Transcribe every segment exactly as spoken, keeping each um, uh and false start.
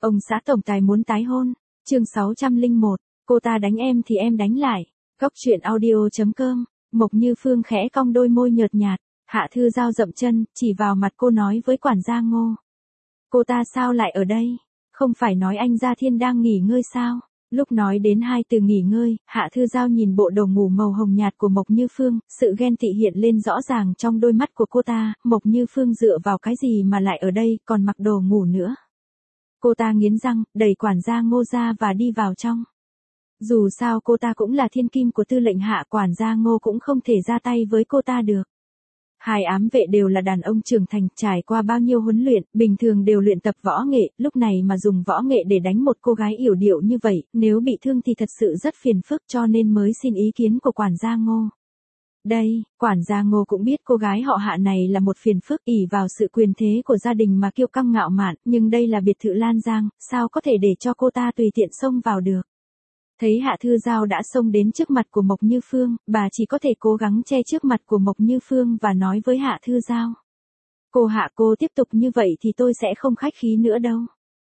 Ông xã tổng tài muốn tái hôn. Chương sáu trăm lẻ một, cô ta đánh em thì em đánh lại. Góc truyện audio chấm com. Mộc Như Phương khẽ cong đôi môi nhợt nhạt, Hạ Thư Giao dậm chân, chỉ vào mặt cô nói với quản gia Ngô. Cô ta sao lại ở đây? Không phải nói anh Gia Thiên đang nghỉ ngơi sao? Lúc nói đến hai từ nghỉ ngơi, Hạ Thư Giao nhìn bộ đồ ngủ màu hồng nhạt của Mộc Như Phương, sự ghen tị hiện lên rõ ràng trong đôi mắt của cô ta. Mộc Như Phương dựa vào cái gì mà lại ở đây, còn mặc đồ ngủ nữa. Cô ta nghiến răng, đẩy quản gia Ngô ra và đi vào trong. Dù sao cô ta cũng là thiên kim của tư lệnh Hạ, quản gia Ngô cũng không thể ra tay với cô ta được. Hai ám vệ đều là đàn ông trưởng thành, trải qua bao nhiêu huấn luyện, bình thường đều luyện tập võ nghệ, lúc này mà dùng võ nghệ để đánh một cô gái yểu điệu như vậy, nếu bị thương thì thật sự rất phiền phức, cho nên mới xin ý kiến của quản gia Ngô. Đây, quản gia Ngô cũng biết cô gái họ Hạ này là một phiền phức, ỷ vào sự quyền thế của gia đình mà kiêu căng ngạo mạn, nhưng đây là biệt thự Lan Giang, sao có thể để cho cô ta tùy tiện xông vào được. Thấy Hạ Thư Giao đã xông đến trước mặt của Mộc Như Phương, bà chỉ có thể cố gắng che trước mặt của Mộc Như Phương và nói với Hạ Thư Giao. Cô Hạ, cô tiếp tục như vậy thì tôi sẽ không khách khí nữa đâu.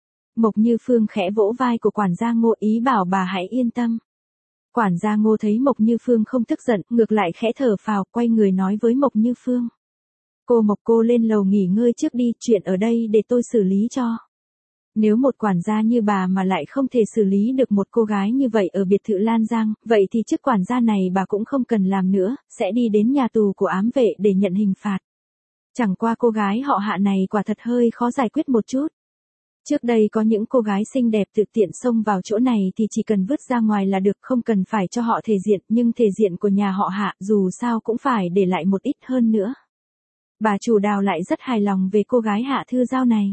Mộc Như Phương khẽ vỗ vai của quản gia Ngô, ý bảo bà hãy yên tâm. Quản gia Ngô thấy Mộc Như Phương không tức giận, ngược lại khẽ thở phào, quay người nói với Mộc Như Phương. Cô Mộc, cô lên lầu nghỉ ngơi trước đi, chuyện ở đây để tôi xử lý cho. Nếu một quản gia như bà mà lại không thể xử lý được một cô gái như vậy ở biệt thự Lan Giang, vậy thì chức quản gia này bà cũng không cần làm nữa, sẽ đi đến nhà tù của ám vệ để nhận hình phạt. Chẳng qua cô gái họ Hạ này quả thật hơi khó giải quyết một chút. Trước đây có những cô gái xinh đẹp tự tiện xông vào chỗ này thì chỉ cần vứt ra ngoài là được, không cần phải cho họ thể diện, nhưng thể diện của nhà họ Hạ dù sao cũng phải để lại một ít hơn nữa. Bà chủ Đào lại rất hài lòng về cô gái Hạ Thư Giao này.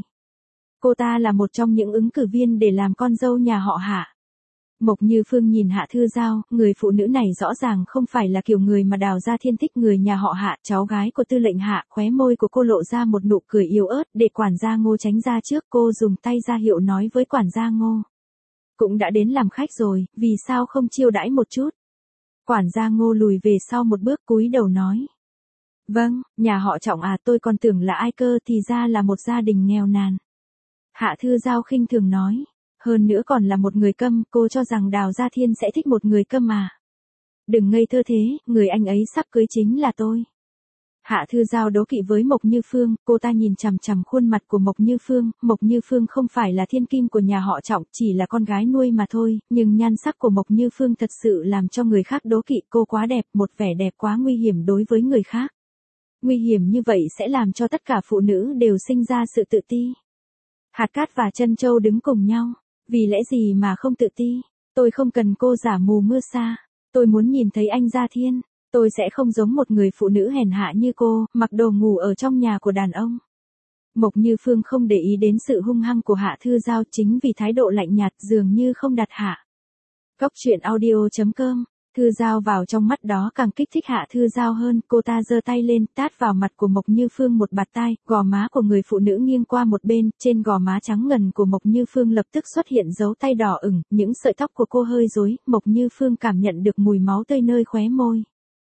Cô ta là một trong những ứng cử viên để làm con dâu nhà họ Hạ. Mộc Như Phương nhìn Hạ Thư Giao, người phụ nữ này rõ ràng không phải là kiểu người mà Đào Gia Thiên thích, người nhà họ Hạ, cháu gái của tư lệnh Hạ. Khóe môi của cô lộ ra một nụ cười yếu ớt, để quản gia Ngô tránh ra trước, cô dùng tay ra hiệu nói với quản gia Ngô. Cũng đã đến làm khách rồi, vì sao không chiêu đãi một chút? Quản gia Ngô lùi về sau một bước, cúi đầu nói. Vâng, nhà họ Trọng à, tôi còn tưởng là ai cơ, thì ra là một gia đình nghèo nàn. Hạ Thư Giao khinh thường nói, hơn nữa còn là một người câm, cô cho rằng Đào Gia Thiên sẽ thích một người câm à? Đừng ngây thơ thế, người anh ấy sắp cưới chính là tôi. Hạ Thư Giao đố kỵ với Mộc Như Phương, cô ta nhìn chằm chằm khuôn mặt của Mộc Như Phương, Mộc Như Phương không phải là thiên kim của nhà họ Trọng, chỉ là con gái nuôi mà thôi, nhưng nhan sắc của Mộc Như Phương thật sự làm cho người khác đố kỵ, cô quá đẹp, một vẻ đẹp quá nguy hiểm đối với người khác. Nguy hiểm như vậy sẽ làm cho tất cả phụ nữ đều sinh ra sự tự ti. Hạt Cát và Trân Châu đứng cùng nhau, vì lẽ gì mà không tự ti, tôi không cần cô giả mù mưa sa, tôi muốn nhìn thấy anh Gia Thiên, tôi sẽ không giống một người phụ nữ hèn hạ như cô, mặc đồ ngủ ở trong nhà của đàn ông. Mộc Như Phương không để ý đến sự hung hăng của Hạ Thư Giao, chính vì thái độ lạnh nhạt dường như không đặt Hạ. Góc truyện audio chấm com. Thư Giao vào trong mắt đó càng kích thích Hạ Thư Giao hơn, cô ta giơ tay lên, tát vào mặt của Mộc Như Phương một bạt tai, gò má của người phụ nữ nghiêng qua một bên, trên gò má trắng ngần của Mộc Như Phương lập tức xuất hiện dấu tay đỏ ửng, những sợi tóc của cô hơi rối, Mộc Như Phương cảm nhận được mùi máu tươi nơi khóe môi.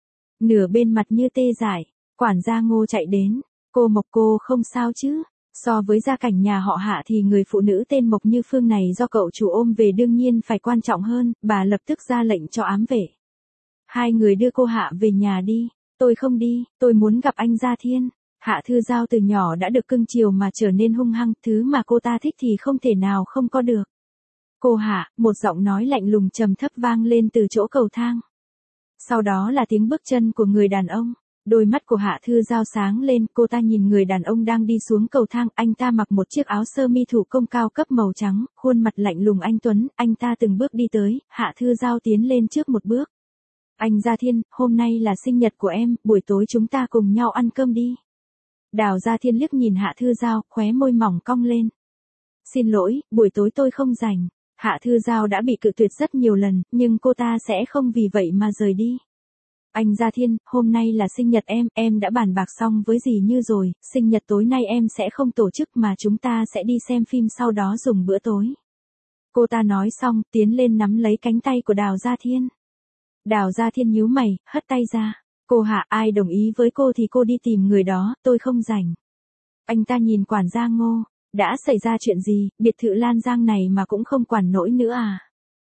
Nửa bên mặt như tê dại, quản gia Ngô chạy đến, cô Mộc, cô không sao chứ? So với gia cảnh nhà họ Hạ thì người phụ nữ tên Mộc Như Phương này do cậu chủ ôm về đương nhiên phải quan trọng hơn, bà lập tức ra lệnh cho ám vệ. Hai người đưa cô Hạ về nhà đi. Tôi không đi, tôi muốn gặp anh Gia Thiên. Hạ Thư Giao từ nhỏ đã được cưng chiều mà trở nên hung hăng, thứ mà cô ta thích thì không thể nào không có được. Cô Hạ, một giọng nói lạnh lùng trầm thấp vang lên từ chỗ cầu thang. Sau đó là tiếng bước chân của người đàn ông. Đôi mắt của Hạ Thư Giao sáng lên, cô ta nhìn người đàn ông đang đi xuống cầu thang, anh ta mặc một chiếc áo sơ mi thủ công cao cấp màu trắng, khuôn mặt lạnh lùng anh tuấn, anh ta từng bước đi tới, Hạ Thư Giao tiến lên trước một bước. Anh Gia Thiên, hôm nay là sinh nhật của em, buổi tối chúng ta cùng nhau ăn cơm đi. Đào Gia Thiên liếc nhìn Hạ Thư Giao, khóe môi mỏng cong lên. Xin lỗi, buổi tối tôi không rảnh. Hạ Thư Giao đã bị cự tuyệt rất nhiều lần, nhưng cô ta sẽ không vì vậy mà rời đi. Anh Gia Thiên, hôm nay là sinh nhật em, em đã bàn bạc xong với dì Như rồi, sinh nhật tối nay em sẽ không tổ chức mà chúng ta sẽ đi xem phim sau đó dùng bữa tối. Cô ta nói xong, tiến lên nắm lấy cánh tay của Đào Gia Thiên. Đào Gia Thiên nhíu mày, hất tay ra. Cô Hạ, ai đồng ý với cô thì cô đi tìm người đó, tôi không rảnh. Anh ta nhìn quản gia Ngô. Đã xảy ra chuyện gì, biệt thự Lan Giang này mà cũng không quản nổi nữa à?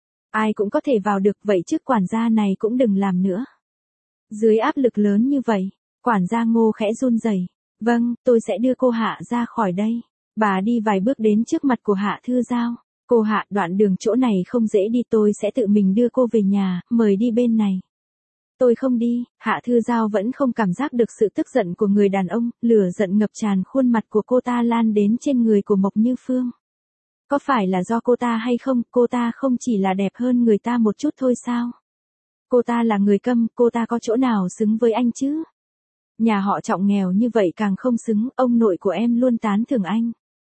Ai cũng có thể vào được, vậy chứ quản gia này cũng đừng làm nữa. Dưới áp lực lớn như vậy, quản gia Ngô khẽ run rẩy. Vâng, tôi sẽ đưa cô Hạ ra khỏi đây. Bà đi vài bước đến trước mặt của Hạ Thư Giao. Cô Hạ, đoạn đường chỗ này không dễ đi, tôi sẽ tự mình đưa cô về nhà, mời đi bên này. Tôi không đi. Hạ Thư Giao vẫn không cảm giác được sự tức giận của người đàn ông, lửa giận ngập tràn khuôn mặt của cô ta lan đến trên người của Mộc Như Phương. Có phải là do cô ta hay không, cô ta không chỉ là đẹp hơn người ta một chút thôi sao? Cô ta là người câm, cô ta có chỗ nào xứng với anh chứ? Nhà họ Trọng nghèo như vậy càng không xứng, ông nội của em luôn tán thưởng anh.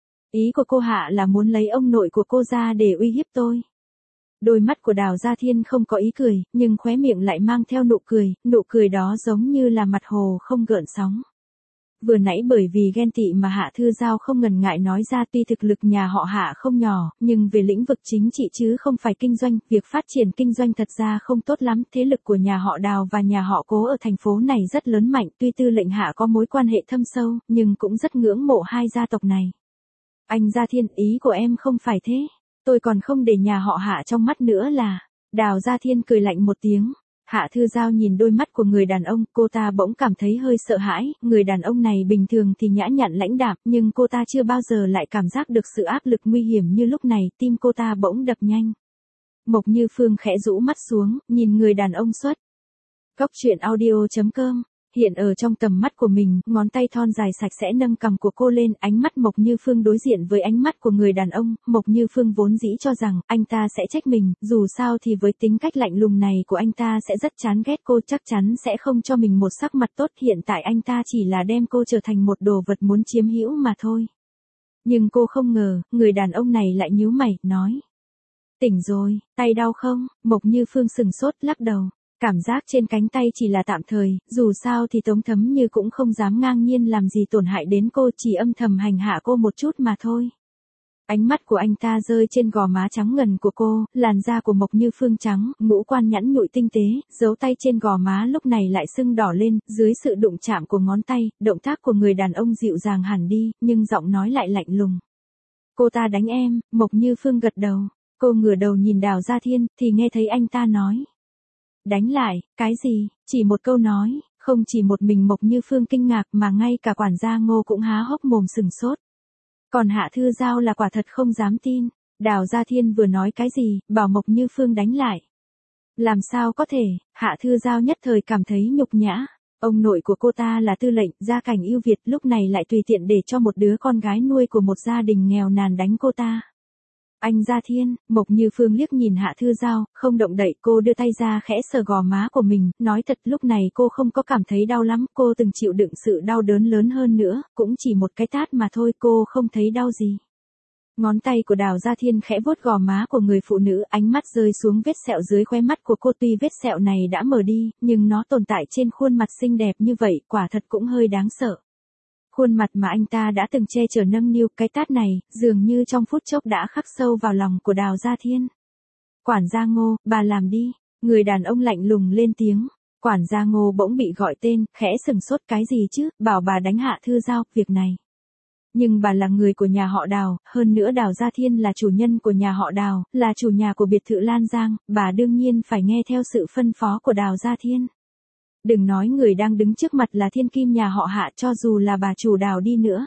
Ý của cô Hạ là muốn lấy ông nội của cô ra để uy hiếp tôi. Đôi mắt của Đào Gia Thiên không có ý cười, nhưng khóe miệng lại mang theo nụ cười, nụ cười đó giống như là mặt hồ không gợn sóng. Vừa nãy bởi vì ghen tị mà Hạ Thư Giao không ngần ngại nói ra, tuy thực lực nhà họ Hạ không nhỏ, nhưng về lĩnh vực chính trị chứ không phải kinh doanh, việc phát triển kinh doanh thật ra không tốt lắm, thế lực của nhà họ Đào và nhà họ Cố ở thành phố này rất lớn mạnh, tuy tư lệnh Hạ có mối quan hệ thâm sâu, nhưng cũng rất ngưỡng mộ hai gia tộc này. Anh Gia Thiên, ý của em không phải thế, tôi còn không để nhà họ Hạ trong mắt nữa là. Đào Gia Thiên cười lạnh một tiếng. Hạ Thư Giao nhìn đôi mắt của người đàn ông, cô ta bỗng cảm thấy hơi sợ hãi, người đàn ông này bình thường thì nhã nhặn lãnh đạm, nhưng cô ta chưa bao giờ lại cảm giác được sự áp lực nguy hiểm như lúc này, tim cô ta bỗng đập nhanh. Mộc Như Phương khẽ rũ mắt xuống, nhìn người đàn ông xuất. Góc truyện audio chấm com. Hiện ở trong tầm mắt của mình, ngón tay thon dài sạch sẽ nâng cằm của cô lên, ánh mắt Mộc Như Phương đối diện với ánh mắt của người đàn ông, Mộc Như Phương vốn dĩ cho rằng, anh ta sẽ trách mình, dù sao thì với tính cách lạnh lùng này của anh ta sẽ rất chán ghét cô, chắc chắn sẽ không cho mình một sắc mặt tốt, hiện tại anh ta chỉ là đem cô trở thành một đồ vật muốn chiếm hữu mà thôi. Nhưng cô không ngờ, người đàn ông này lại nhíu mày, nói. Tỉnh rồi, tay đau không? Mộc Như Phương sừng sốt, lắc đầu. Cảm giác trên cánh tay chỉ là tạm thời, dù sao thì Tống Thấm Như cũng không dám ngang nhiên làm gì tổn hại đến cô, chỉ âm thầm hành hạ cô một chút mà thôi. Ánh mắt của anh ta rơi trên gò má trắng ngần của cô, làn da của Mộc Như Phương trắng, ngũ quan nhẵn nhụi tinh tế, dấu tay trên gò má lúc này lại sưng đỏ lên, dưới sự đụng chạm của ngón tay, động tác của người đàn ông dịu dàng hẳn đi, nhưng giọng nói lại lạnh lùng. Cô ta đánh em, Mộc Như Phương gật đầu, cô ngửa đầu nhìn Đào Gia Thiên, thì nghe thấy anh ta nói. Đánh lại, cái gì, chỉ một câu nói, không chỉ một mình Mộc Như Phương kinh ngạc mà ngay cả quản gia Ngô cũng há hốc mồm sừng sốt. Còn Hạ Thư Giao là quả thật không dám tin, Đào Gia Thiên vừa nói cái gì, bảo Mộc Như Phương đánh lại. Làm sao có thể, Hạ Thư Giao nhất thời cảm thấy nhục nhã, ông nội của cô ta là tư lệnh, gia cảnh ưu việt, lúc này lại tùy tiện để cho một đứa con gái nuôi của một gia đình nghèo nàn đánh cô ta. Anh Gia Thiên, Mộc Như Phương liếc nhìn Hạ Thư Giao, không động đậy, cô đưa tay ra khẽ sờ gò má của mình, nói thật lúc này cô không có cảm thấy đau lắm, cô từng chịu đựng sự đau đớn lớn hơn nữa, cũng chỉ một cái tát mà thôi, cô không thấy đau gì. Ngón tay của Đào Gia Thiên khẽ vuốt gò má của người phụ nữ, ánh mắt rơi xuống vết sẹo dưới khóe mắt của cô, tuy vết sẹo này đã mờ đi, nhưng nó tồn tại trên khuôn mặt xinh đẹp như vậy, quả thật cũng hơi đáng sợ. Khuôn mặt mà anh ta đã từng che chở nâng niu, cái tát này, dường như trong phút chốc đã khắc sâu vào lòng của Đào Gia Thiên. Quản gia Ngô, bà làm đi, người đàn ông lạnh lùng lên tiếng. Quản gia Ngô bỗng bị gọi tên, khẽ sừng sốt, cái gì chứ, bảo bà đánh Hạ Thư Giao, việc này. Nhưng bà là người của nhà họ Đào, hơn nữa Đào Gia Thiên là chủ nhân của nhà họ Đào, là chủ nhà của biệt thự Lan Giang, bà đương nhiên phải nghe theo sự phân phó của Đào Gia Thiên. Đừng nói người đang đứng trước mặt là thiên kim nhà họ Hạ, cho dù là bà chủ Đào đi nữa.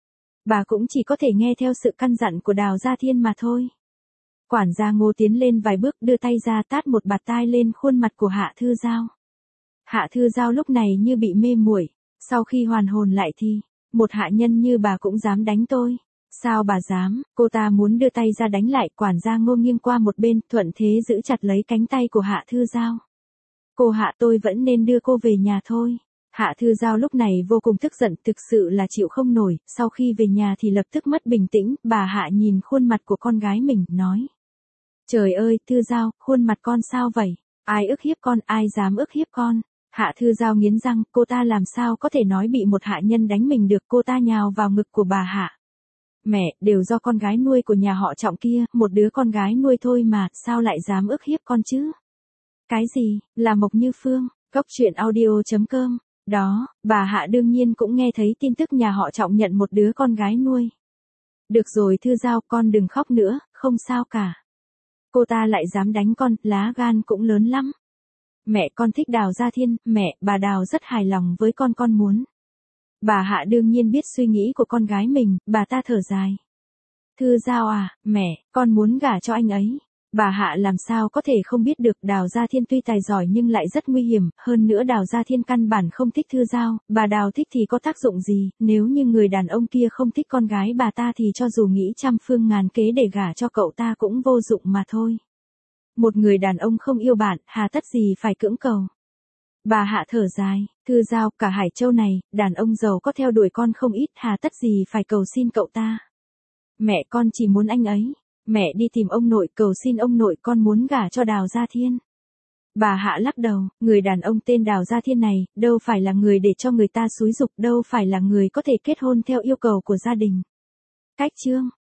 Bà cũng chỉ có thể nghe theo sự căn dặn của Đào Gia Thiên mà thôi. Quản gia Ngô tiến lên vài bước, đưa tay ra tát một bạt tai lên khuôn mặt của Hạ Thư Giao. Hạ Thư Giao lúc này như bị mê muội, sau khi hoàn hồn lại thì, một hạ nhân như bà cũng dám đánh tôi. Sao bà dám, cô ta muốn đưa tay ra đánh lại, quản gia Ngô nghiêng qua một bên, thuận thế giữ chặt lấy cánh tay của Hạ Thư Giao. Cô Hạ, tôi vẫn nên đưa cô về nhà thôi. Hạ Thư Giao lúc này vô cùng tức giận, thực sự là chịu không nổi, sau khi về nhà thì lập tức mất bình tĩnh, bà Hạ nhìn khuôn mặt của con gái mình, nói. Trời ơi, Thư Giao, khuôn mặt con sao vậy? Ai ức hiếp con, ai dám ức hiếp con? Hạ Thư Giao nghiến răng, cô ta làm sao có thể nói bị một hạ nhân đánh mình được, cô ta nhào vào ngực của bà Hạ. Mẹ, đều do con gái nuôi của nhà họ Trọng kia, một đứa con gái nuôi thôi mà, sao lại dám ức hiếp con chứ? Cái gì, là Mộc Như Phương, góc truyện audio chấm com. Đó, bà Hạ đương nhiên cũng nghe thấy tin tức nhà họ Trọng nhận một đứa con gái nuôi. Được rồi Thư Giao, con đừng khóc nữa, không sao cả. Cô ta lại dám đánh con, lá gan cũng lớn lắm. Mẹ con thích Đào Gia Thiên, mẹ, bà Đào rất hài lòng với con con muốn. Bà Hạ đương nhiên biết suy nghĩ của con gái mình, bà ta thở dài. Thư Giao à, mẹ, con muốn gả cho anh ấy. Bà Hạ làm sao có thể không biết được Đào Gia Thiên tuy tài giỏi nhưng lại rất nguy hiểm, hơn nữa Đào Gia Thiên căn bản không thích Thư Giao, bà Đào thích thì có tác dụng gì, nếu như người đàn ông kia không thích con gái bà ta thì cho dù nghĩ trăm phương ngàn kế để gả cho cậu ta cũng vô dụng mà thôi. Một người đàn ông không yêu bạn, hà tất gì phải cưỡng cầu. Bà Hạ thở dài, Thư Giao, cả Hải Châu này, đàn ông giàu có theo đuổi con không ít, hà tất gì phải cầu xin cậu ta. Mẹ con chỉ muốn anh ấy. Mẹ đi tìm ông nội cầu xin ông nội con muốn gả cho Đào Gia Thiên. Bà Hạ lắc đầu, người đàn ông tên Đào Gia Thiên này, đâu phải là người để cho người ta xúi giục, đâu phải là người có thể kết hôn theo yêu cầu của gia đình. Cách chương